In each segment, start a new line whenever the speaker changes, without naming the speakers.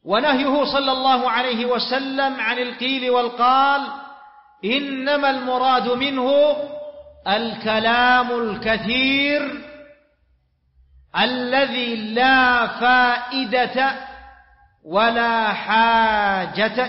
ونهيه صلى الله عليه وسلم عن القيل والقال إنما المراد منه الكلام الكثير الذي لا فائدة ولا حاجة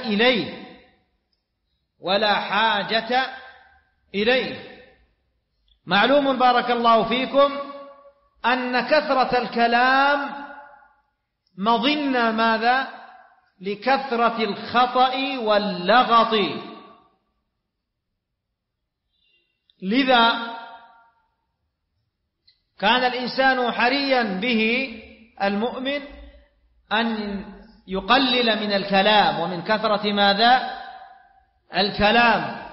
إليه. معلوم بارك الله فيكم أن كثرة الكلام مظنة ماذا؟ لكثرة الخطأ واللغط. لذا كان الإنسان حريا به المؤمن أن يقلل من الكلام ومن كثرة ماذا؟ الكلام،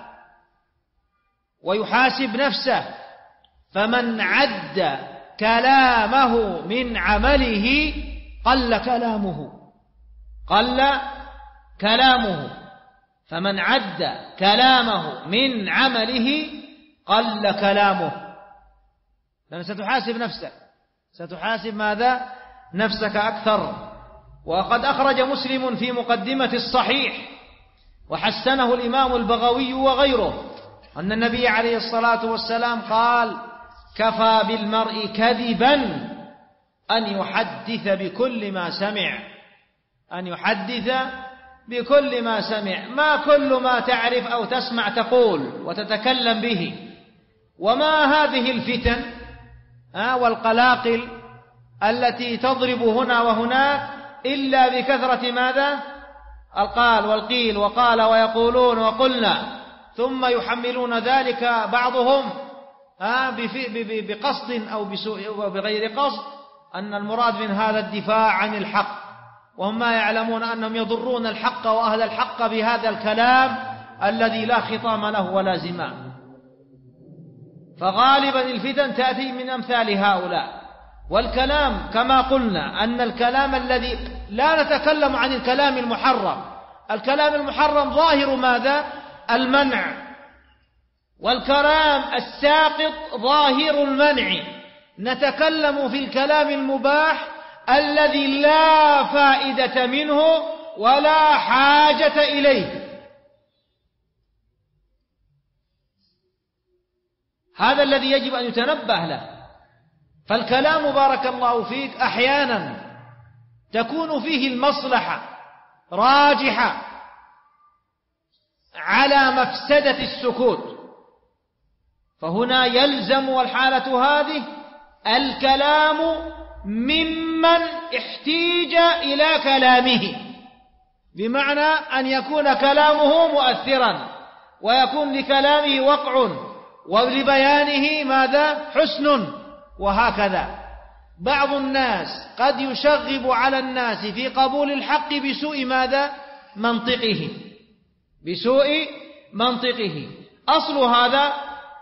ويحاسب نفسه، فمن عد كلامه من عمله قل كلامه، فمن عد كلامه من عمله قل كلامه. لأن ستحاسب ماذا؟ نفسك أكثر. وقد أخرج مسلم في مقدمة الصحيح وحسنه الإمام البغوي وغيره أن النبي عليه الصلاة والسلام قال كفى بالمرء كذبا أن يحدث بكل ما سمع. ما كل ما تعرف أو تسمع تقول وتتكلم به. وما هذه الفتن والقلاقل التي تضرب هنا وهناك إلا بكثرة ماذا؟ القال والقيل وقال ويقولون وقلنا، ثم يحملون ذلك بعضهم بقصد أو بسوء أو بغير قصد أن المراد من هذا الدفاع عن الحق، وهم ما يعلمون أنهم يضرون الحق وأهل الحق بهذا الكلام الذي لا خطام له ولا زمام. فغالبا الفتن تأتي من أمثال هؤلاء. والكلام كما قلنا أن الكلام الذي لا نتكلم عن الكلام المحرم، الكلام المحرم ظاهر ماذا؟ المنع، والكلام الساقط ظاهر المنع. نتكلم في الكلام المباح الذي لا فائدة منه ولا حاجة إليه. هذا الذي يجب أن يتنبه له. فالكلام بارك الله فيك أحيانا تكون فيه المصلحة راجحة على مفسدة السكوت، فهنا يلزم والحالة هذه الكلام ممن احتيج إلى كلامه، بمعنى أن يكون كلامه مؤثرا ويكون لكلامه وقع ولبيانه ماذا؟ حسن. وهكذا بعض الناس قد يشغب على الناس في قبول الحق بسوء ماذا؟ بسوء منطقه. أصل هذا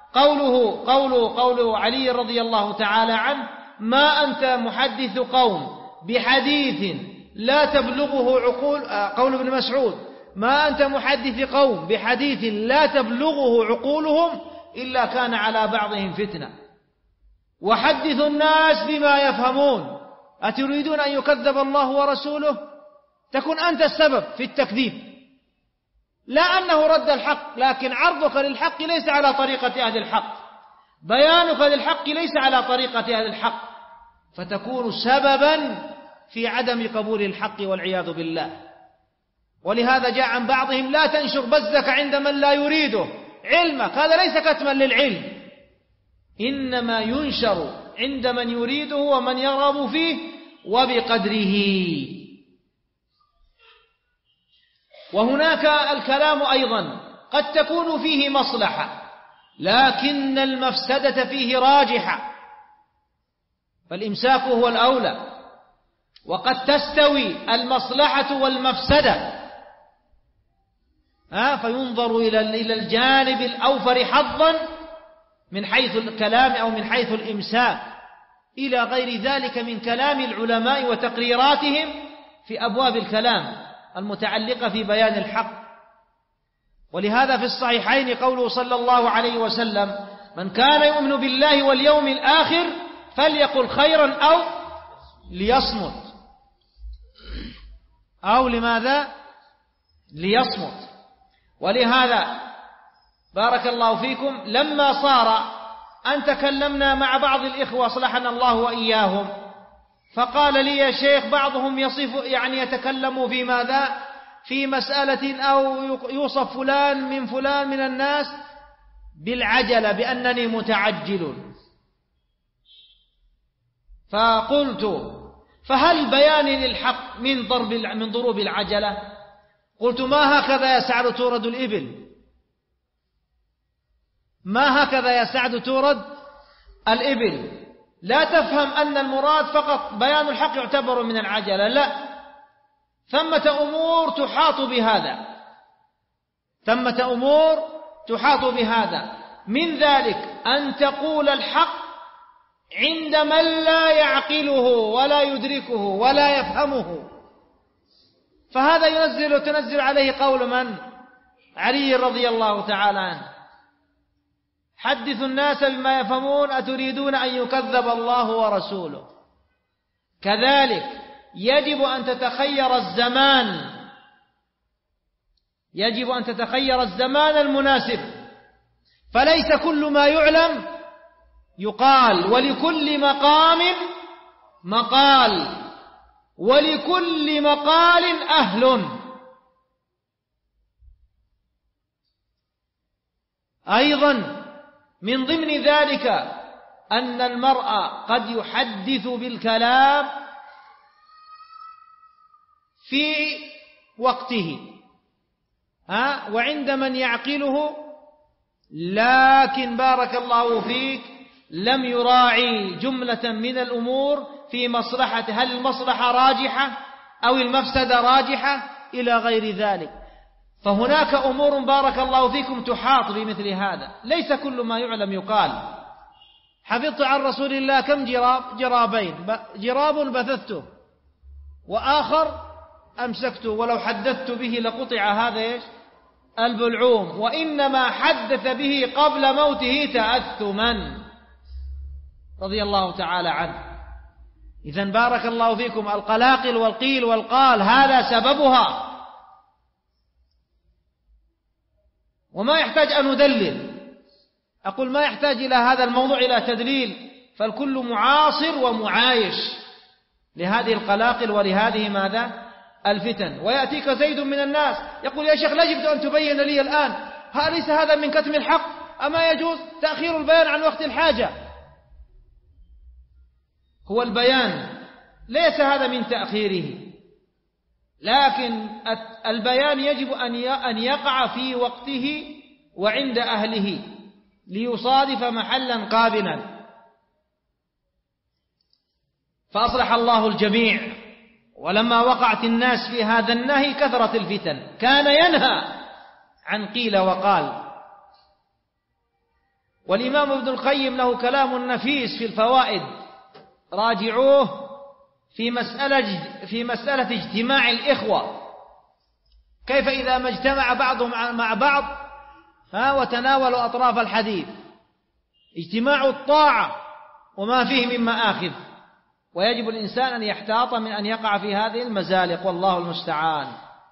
قوله علي رضي الله تعالى عنه: ما أنت محدث قوم بحديث لا تبلغه عقول. قول ابن مسعود: ما أنت محدث قوم بحديث لا تبلغه عقولهم إلا كان على بعضهم فتنة. وحدث الناس بما يفهمون. أتريدون أن يكذب الله ورسوله؟ تكون أنت السبب في التكذيب، لا أنه رد الحق، لكن عرضك للحق ليس على طريقة أهل الحق، بيانك للحق ليس على طريقة أهل الحق، فتكون سببا في عدم قبول الحق والعياذ بالله. ولهذا جاء عن بعضهم: لا تنشر بزك عند من لا يريده علمك. هذا ليس كتما للعلم، إنما ينشر عند من يريده ومن يرغب فيه وبقدره. وهناك الكلام أيضا قد تكون فيه مصلحة لكن المفسدة فيه راجحة، فالإمساك هو الأولى. وقد تستوي المصلحة والمفسدة، فينظر إلى الجانب الأوفر حظا من حيث الكلام أو من حيث الإمساك، إلى غير ذلك من كلام العلماء وتقريراتهم في أبواب الكلام المتعلقة في بيان الحق. ولهذا في الصحيحين قوله صلى الله عليه وسلم: من كان يؤمن بالله واليوم الآخر فليقل خيرا أو ليصمت. أو لماذا؟ ليصمت. ولهذا بارك الله فيكم لما صار أن تكلمنا مع بعض الإخوة أصلحنا الله وإياهم، فقال لي يا شيخ بعضهم يصف يتكلم في ماذا؟ في مسألة أو يوصف فلان من الناس بالعجلة بأنني متعجل. فقلت فهل بياني للحق من ضروب العجلة؟ قلت ما هكذا يا سعد تورد الإبل، ما هكذا يا سعد تورد الإبل. لا تفهم أن المراد فقط بيان الحق يعتبر من العجلة، لا، ثمة أمور تحاط بهذا، ثمة أمور تحاط بهذا. من ذلك أن تقول الحق عند من لا يعقله ولا يدركه ولا يفهمه، فهذا تنزل عليه قول من؟ علي رضي الله تعالى عنه: حدثوا الناس بما يفهمون أتريدون أن يكذب الله ورسوله. كذلك يجب أن تتخير الزمان، يجب أن تتخير الزمان المناسب، فليس كل ما يعلم يقال، ولكل مقام مقال، ولكل مقال أهل. أيضا من ضمن ذلك أن المرء قد يحدث بالكلام في وقته وعند من يعقله، لكن بارك الله فيك لم يراعي جملة من الأمور في مصلحة، هل المصلحة راجحة أو المفسدة راجحة إلى غير ذلك. فهناك أمور بارك الله فيكم تحاط بمثل هذا، ليس كل ما يعلم يقال. حفظت عن رسول الله كم جرابين، جراب بثثته وآخر أمسكته، ولو حدثت به لقطع هذا البلعوم، وإنما حدث به قبل موته تأثما رضي الله تعالى عنه. إذن بارك الله فيكم القلاقل والقيل والقال هذا سببها، وما يحتاج أن ندلل. أقول ما يحتاج إلى هذا الموضوع إلى تدليل، فالكل معاصر ومعايش لهذه القلاقل ولهذه ماذا؟ الفتن. ويأتيك زيد من الناس يقول يا شيخ لا يجب أن تبين لي الآن، أليس هذا من كتم الحق؟ أما يجوز تأخير البيان عن وقت الحاجة؟ هو البيان ليس هذا من تأخيره، لكن البيان يجب أن يقع في وقته وعند أهله ليصادف محلا قابلا. فأصلح الله الجميع. ولما وقعت الناس في هذا النهي كثرت الفتن، كان ينهى عن قيل وقال. والإمام ابن القيم له كلام نفيس في الفوائد، راجعوه في مسألة اجتماع الإخوة، كيف إذا ما اجتمع بعضهم مع بعض وتناولوا أطراف الحديث، اجتماع الطاعة وما فيه مما آخذ. ويجب الإنسان أن يحتاط من أن يقع في هذه المزالق، والله المستعان.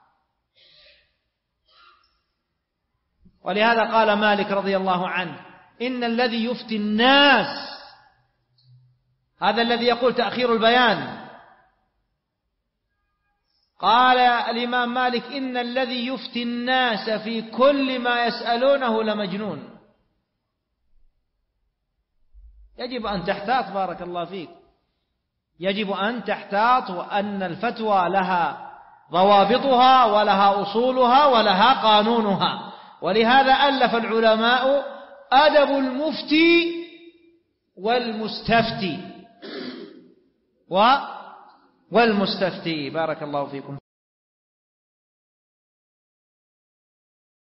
ولهذا قال مالك رضي الله عنه إن الذي يفتي الناس، هذا الذي يقول تأخير البيان، قال الإمام مالك إن الذي يفتي الناس في كل ما يسألونه لمجنون. يجب أن تحتاط بارك الله فيك، يجب أن تحتاط، وأن الفتوى لها ضوابطها ولها أصولها ولها قانونها. ولهذا ألف العلماء أدب المفتي والمستفتي والمستفتي. بارك الله فيكم.